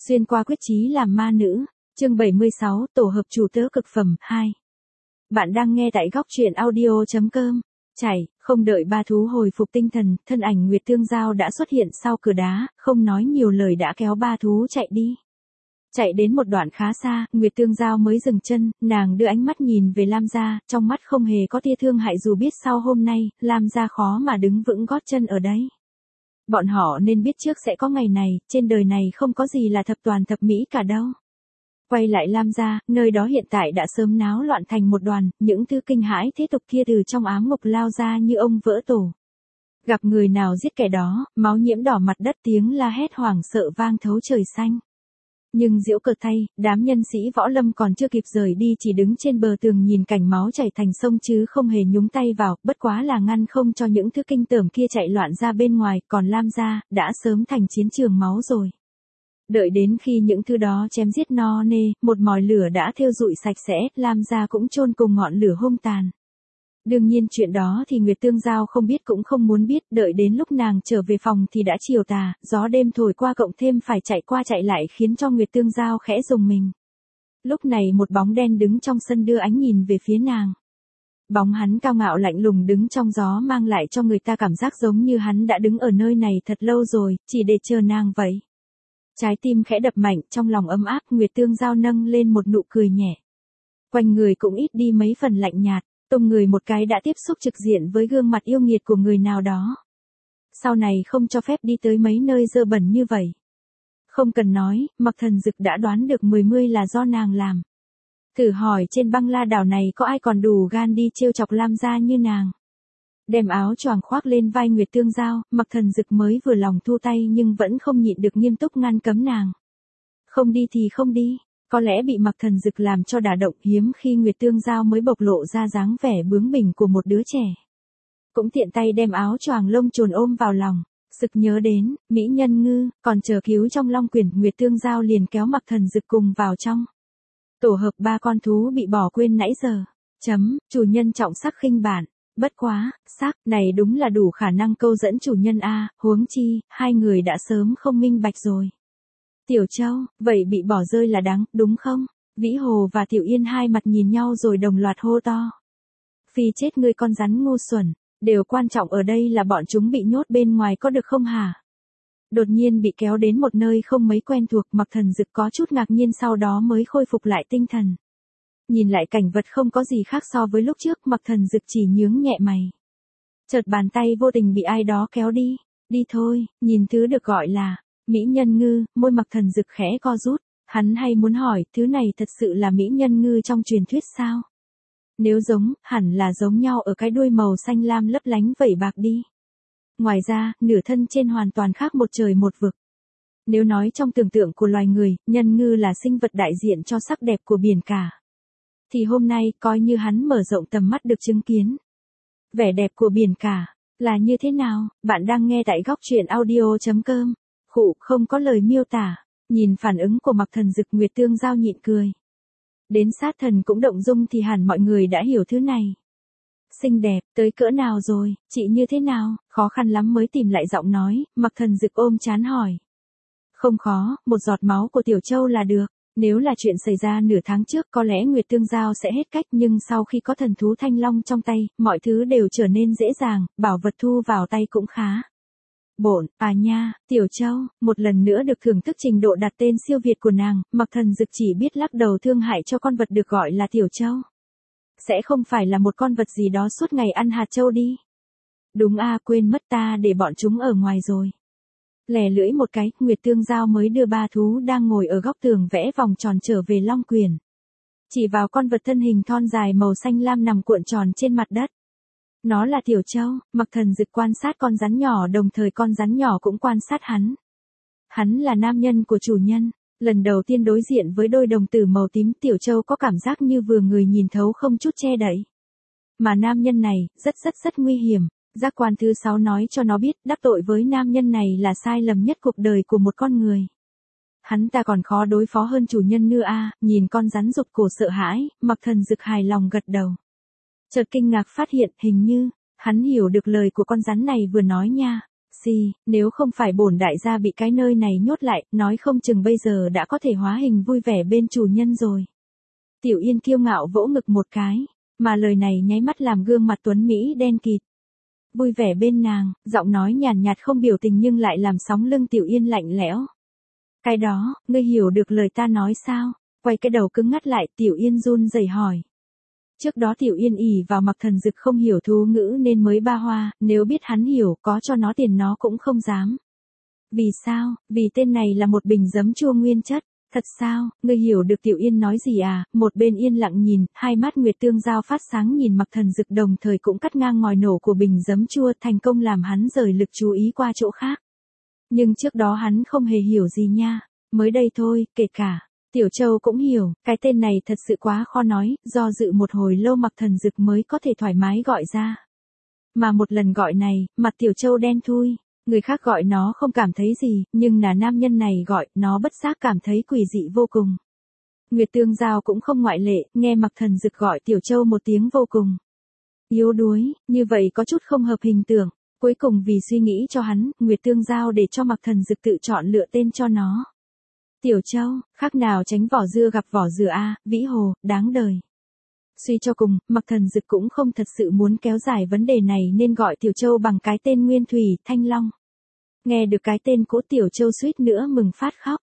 Xuyên qua quyết chí làm ma nữ, chương 76, tổ hợp chủ tớ cực phẩm 2. Bạn đang nghe tại góc truyện audio.com. Chạy, không đợi ba thú hồi phục tinh thần, thân ảnh Nguyệt Tương Giao đã xuất hiện sau cửa đá, không nói nhiều lời đã kéo ba thú chạy đi. Chạy đến một đoạn khá xa, Nguyệt Tương Giao mới dừng chân, nàng đưa ánh mắt nhìn về Lam gia, trong mắt không hề có tia thương hại dù biết sau hôm nay, Lam gia khó mà đứng vững gót chân ở đấy. Bọn họ nên biết trước sẽ có ngày này, trên đời này không có gì là thập toàn thập mỹ cả đâu. Quay lại Lam gia, nơi đó hiện tại đã sớm náo loạn thành một đoàn, những thứ kinh hãi thế tục kia từ trong ám ngục lao ra như ông vỡ tổ. Gặp người nào giết kẻ đó, máu nhiễm đỏ mặt đất, tiếng la hét hoảng sợ vang thấu trời xanh. Nhưng giễu cợt thay, đám nhân sĩ võ lâm còn chưa kịp rời đi chỉ đứng trên bờ tường nhìn cảnh máu chảy thành sông chứ không hề nhúng tay vào, bất quá là ngăn không cho những thứ kinh tởm kia chạy loạn ra bên ngoài, còn Lam gia đã sớm thành chiến trường máu rồi. Đợi đến khi những thứ đó chém giết no nê, một mồi lửa đã thiêu rụi sạch sẽ, Lam gia cũng chôn cùng ngọn lửa hung tàn. Đương nhiên chuyện đó thì Nguyệt Tương Giao không biết cũng không muốn biết, đợi đến lúc nàng trở về phòng thì đã chiều tà, gió đêm thổi qua cộng thêm phải chạy qua chạy lại khiến cho Nguyệt Tương Giao khẽ rùng mình. Lúc này một bóng đen đứng trong sân đưa ánh nhìn về phía nàng. Bóng hắn cao ngạo lạnh lùng đứng trong gió mang lại cho người ta cảm giác giống như hắn đã đứng ở nơi này thật lâu rồi, chỉ để chờ nàng vậy. Trái tim khẽ đập mạnh, trong lòng ấm áp, Nguyệt Tương Giao nâng lên một nụ cười nhẹ. Quanh người cũng ít đi mấy phần lạnh nhạt. Tung người một cái đã tiếp xúc trực diện với gương mặt yêu nghiệt của người nào đó. Sau này không cho phép đi tới mấy nơi dơ bẩn như vậy. Không cần nói, Mặc Thần Dực đã đoán được 10 là do nàng làm. Thử hỏi trên băng la đảo này có ai còn đủ gan đi trêu chọc Lam gia như nàng. Đem áo choàng khoác lên vai Nguyệt Tương Giao, Mặc Thần Dực mới vừa lòng thu tay nhưng vẫn không nhịn được nghiêm túc ngăn cấm nàng. Không đi thì không đi. Có lẽ bị Mặc Thần Dực làm cho đả động, hiếm khi Nguyệt Tương Giao mới bộc lộ ra dáng vẻ bướng bỉnh của một đứa trẻ. Cũng tiện tay đem áo choàng lông chồn ôm vào lòng, sực nhớ đến, mỹ nhân ngư, còn chờ cứu trong long quyển, Nguyệt Tương Giao liền kéo Mặc Thần Dực cùng vào trong. Tổ hợp ba con thú bị bỏ quên nãy giờ. Chủ nhân trọng sắc khinh bản. Bất quá, sắc này đúng là đủ khả năng câu dẫn chủ nhân a, huống chi, hai người đã sớm không minh bạch rồi. Tiểu Châu, vậy bị bỏ rơi là đáng, đúng không? Vĩ Hồ và Tiểu Yên hai mặt nhìn nhau rồi đồng loạt hô to. Phi chết ngươi con rắn ngu xuẩn, điều quan trọng ở đây là bọn chúng bị nhốt bên ngoài có được không hả? Đột nhiên bị kéo đến một nơi không mấy quen thuộc, Mặc Thần Dực có chút ngạc nhiên sau đó mới khôi phục lại tinh thần. Nhìn lại cảnh vật không có gì khác so với lúc trước, Mặc Thần Dực chỉ nhướng nhẹ mày. Chợt bàn tay vô tình bị ai đó kéo đi, đi thôi, nhìn thứ được gọi là mỹ nhân ngư, môi Mặc Thần Dực khẽ co rút, hắn hay muốn hỏi, thứ này thật sự là mỹ nhân ngư trong truyền thuyết sao? Nếu giống, hẳn là giống nhau ở cái đuôi màu xanh lam lấp lánh vẩy bạc đi. Ngoài ra, nửa thân trên hoàn toàn khác một trời một vực. Nếu nói trong tưởng tượng của loài người, nhân ngư là sinh vật đại diện cho sắc đẹp của biển cả. Thì hôm nay, coi như hắn mở rộng tầm mắt được chứng kiến. Vẻ đẹp của biển cả, là như thế nào? Bạn đang nghe tại góc truyện audio.com. Khụ, không có lời miêu tả. Nhìn phản ứng của Mặc Thần Dực, Nguyệt Tương Giao nhịn cười. Đến sát thần cũng động dung thì hẳn mọi người đã hiểu thứ này. Xinh đẹp, tới cỡ nào rồi, chị như thế nào? Khó khăn lắm mới tìm lại giọng nói, Mặc Thần Dực ôm chán hỏi. Không khó, một giọt máu của Tiểu Châu là được. Nếu là chuyện xảy ra nửa tháng trước có lẽ Nguyệt Tương Giao sẽ hết cách, nhưng sau khi có thần thú Thanh Long trong tay, mọi thứ đều trở nên dễ dàng, bảo vật thu vào tay cũng khá. Bổn, à nha, Tiểu Châu, một lần nữa được thưởng thức trình độ đặt tên siêu việt của nàng, Mặc Thần Dực chỉ biết lắc đầu thương hại cho con vật được gọi là Tiểu Châu. Sẽ không phải là một con vật gì đó suốt ngày ăn hạt châu đi. Đúng a, quên mất ta để bọn chúng ở ngoài rồi. Lè lưỡi một cái, Nguyệt Tương Giao mới đưa ba thú đang ngồi ở góc tường vẽ vòng tròn trở về long quyển. Chỉ vào con vật thân hình thon dài màu xanh lam nằm cuộn tròn trên mặt đất. Nó là Tiểu Châu. Mặc Thần Dực quan sát con rắn nhỏ đồng thời con rắn nhỏ cũng quan sát hắn. Hắn là nam nhân của chủ nhân. Lần đầu tiên đối diện với đôi đồng tử màu tím, Tiểu Châu có cảm giác như vừa người nhìn thấu không chút che đậy. Mà nam nhân này, rất nguy hiểm. Giác quan thứ 6 nói cho nó biết, đắc tội với nam nhân này là sai lầm nhất cuộc đời của một con người. Hắn ta còn khó đối phó hơn chủ nhân nữa a. Nhìn con rắn rụt cổ sợ hãi, Mặc Thần Dực hài lòng gật đầu. Chợt kinh ngạc phát hiện, hình như hắn hiểu được lời của con rắn này vừa nói nha. Nếu không phải bổn đại gia bị cái nơi này nhốt lại, nói không chừng bây giờ đã có thể hóa hình vui vẻ bên chủ nhân rồi. Tiểu Yên kiêu ngạo vỗ ngực một cái, mà lời này nháy mắt làm gương mặt tuấn Mỹ đen kịt. Vui vẻ bên nàng, giọng nói nhàn nhạt không biểu tình nhưng lại làm sóng lưng Tiểu Yên lạnh lẽo. Cái đó, ngươi hiểu được lời ta nói sao? Quay cái đầu cứng ngắt lại, Tiểu Yên run rẩy hỏi. Trước đó Tiểu Yên ỷ vào Mặc Thần Dực không hiểu thú ngữ nên mới ba hoa, nếu biết hắn hiểu có cho nó tiền nó cũng không dám. Vì sao? Vì tên này là một bình giấm chua nguyên chất. Thật sao, ngươi hiểu được Tiểu Yên nói gì à? Một bên yên lặng nhìn, hai mắt Nguyệt Tương Giao phát sáng nhìn Mặc Thần Dực đồng thời cũng cắt ngang ngòi nổ của bình giấm chua thành công làm hắn rời lực chú ý qua chỗ khác. Nhưng trước đó hắn không hề hiểu gì nha, mới đây thôi, kể cả. Tiểu Châu cũng hiểu, cái tên này thật sự quá khó nói, do dự một hồi lâu Mặc Thần Dực mới có thể thoải mái gọi ra. Mà một lần gọi này, mặt Tiểu Châu đen thui, người khác gọi nó không cảm thấy gì, nhưng là nam nhân này gọi, nó bất giác cảm thấy quỷ dị vô cùng. Nguyệt Tương Giao cũng không ngoại lệ, nghe Mặc Thần Dực gọi Tiểu Châu một tiếng vô cùng yếu đuối, như vậy có chút không hợp hình tượng. Cuối cùng vì suy nghĩ cho hắn, Nguyệt Tương Giao để cho Mặc Thần Dực tự chọn lựa tên cho nó. Tiểu Châu, khác nào tránh vỏ dưa gặp vỏ dừa a, Vĩ Hồ, đáng đời. Suy cho cùng, Mặc Thần Dực cũng không thật sự muốn kéo dài vấn đề này nên gọi Tiểu Châu bằng cái tên nguyên thủy, Thanh Long. Nghe được cái tên cũ Tiểu Châu suýt nữa mừng phát khóc.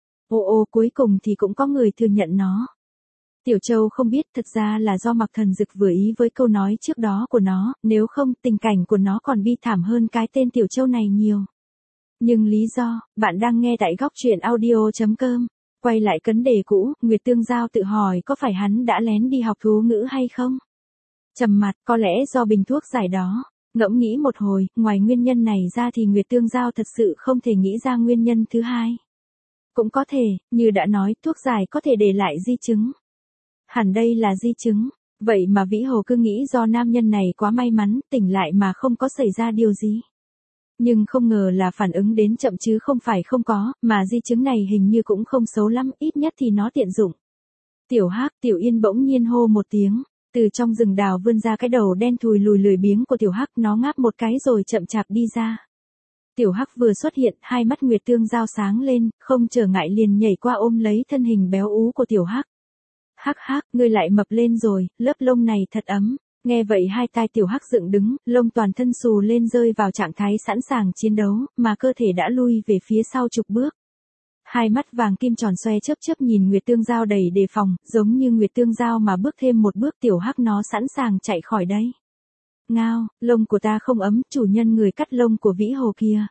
Ô cuối cùng thì cũng có người thừa nhận nó. Tiểu Châu không biết thật ra là do Mặc Thần Dực vừa ý với câu nói trước đó của nó, nếu không tình cảnh của nó còn bi thảm hơn cái tên Tiểu Châu này nhiều. Nhưng lý do, bạn đang nghe tại góc truyện audio.com. Quay lại vấn đề cũ, Nguyệt Tương Giao tự hỏi có phải hắn đã lén đi học thú ngữ hay không? Trầm mặt, có lẽ do bình thuốc giải đó. Ngẫm nghĩ một hồi, ngoài nguyên nhân này ra thì Nguyệt Tương Giao thật sự không thể nghĩ ra nguyên nhân thứ hai. Cũng có thể, như đã nói, thuốc giải có thể để lại di chứng. Hẳn đây là di chứng. Vậy mà Vĩ Hồ cứ nghĩ do nam nhân này quá may mắn, tỉnh lại mà không có xảy ra điều gì. Nhưng không ngờ là phản ứng đến chậm chứ không phải không có, mà di chứng này hình như cũng không xấu lắm, ít nhất thì nó tiện dụng. Tiểu Hắc, Tiểu Yên bỗng nhiên hô một tiếng, từ trong rừng đào vươn ra cái đầu đen thùi lùi lười biếng của Tiểu Hắc, nó ngáp một cái rồi chậm chạp đi ra. Tiểu Hắc vừa xuất hiện, hai mắt Nguyệt Tương Giao sáng lên, không trở ngại liền nhảy qua ôm lấy thân hình béo ú của Tiểu Hắc. Hắc, ngươi lại mập lên rồi, lớp lông này thật ấm. Nghe vậy hai tai Tiểu Hắc dựng đứng, lông toàn thân xù lên rơi vào trạng thái sẵn sàng chiến đấu, mà cơ thể đã lui về phía sau chục bước. Hai mắt vàng kim tròn xoe chớp nhìn Nguyệt Tương Giao đầy đề phòng, giống như Nguyệt Tương Giao mà bước thêm một bước Tiểu Hắc nó sẵn sàng chạy khỏi đây. Ngao, lông của ta không ấm, chủ nhân người cắt lông của Vĩ Hồ kia.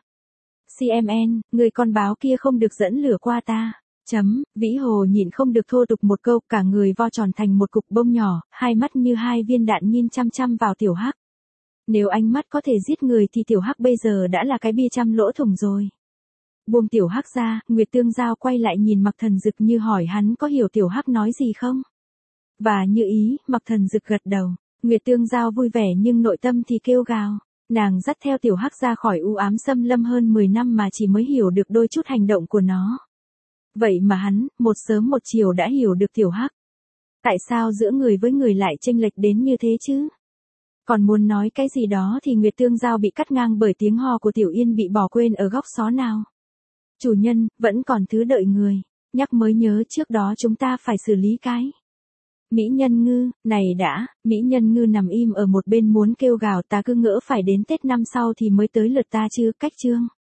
CMN, người con báo kia không được dẫn lửa qua ta. Vĩ Hồ nhịn không được thô tục một câu, cả người vo tròn thành một cục bông nhỏ, hai mắt như hai viên đạn nhìn chăm chăm vào Tiểu Hắc. Nếu ánh mắt có thể giết người thì Tiểu Hắc bây giờ đã là cái bia trăm lỗ thủng rồi. Buông Tiểu Hắc ra, Nguyệt Tương Giao quay lại nhìn Mặc Thần Dực như hỏi hắn có hiểu Tiểu Hắc nói gì không? Và như ý, Mặc Thần Dực gật đầu. Nguyệt Tương Giao vui vẻ nhưng nội tâm thì kêu gào. Nàng dắt theo Tiểu Hắc ra khỏi u ám xâm lâm hơn 10 năm mà chỉ mới hiểu được đôi chút hành động của nó. Vậy mà hắn, một sớm một chiều đã hiểu được Tiểu Hắc. Tại sao giữa người với người lại chênh lệch đến như thế chứ? Còn muốn nói cái gì đó thì Nguyệt Tương Giao bị cắt ngang bởi tiếng ho của Tiểu Yên bị bỏ quên ở góc xó nào. Chủ nhân, vẫn còn thứ đợi người. Nhắc mới nhớ trước đó chúng ta phải xử lý cái. Mỹ Nhân Ngư, này đã, Mỹ Nhân Ngư nằm im ở một bên muốn kêu gào ta cứ ngỡ phải đến Tết năm sau thì mới tới lượt ta chứ, cách chương.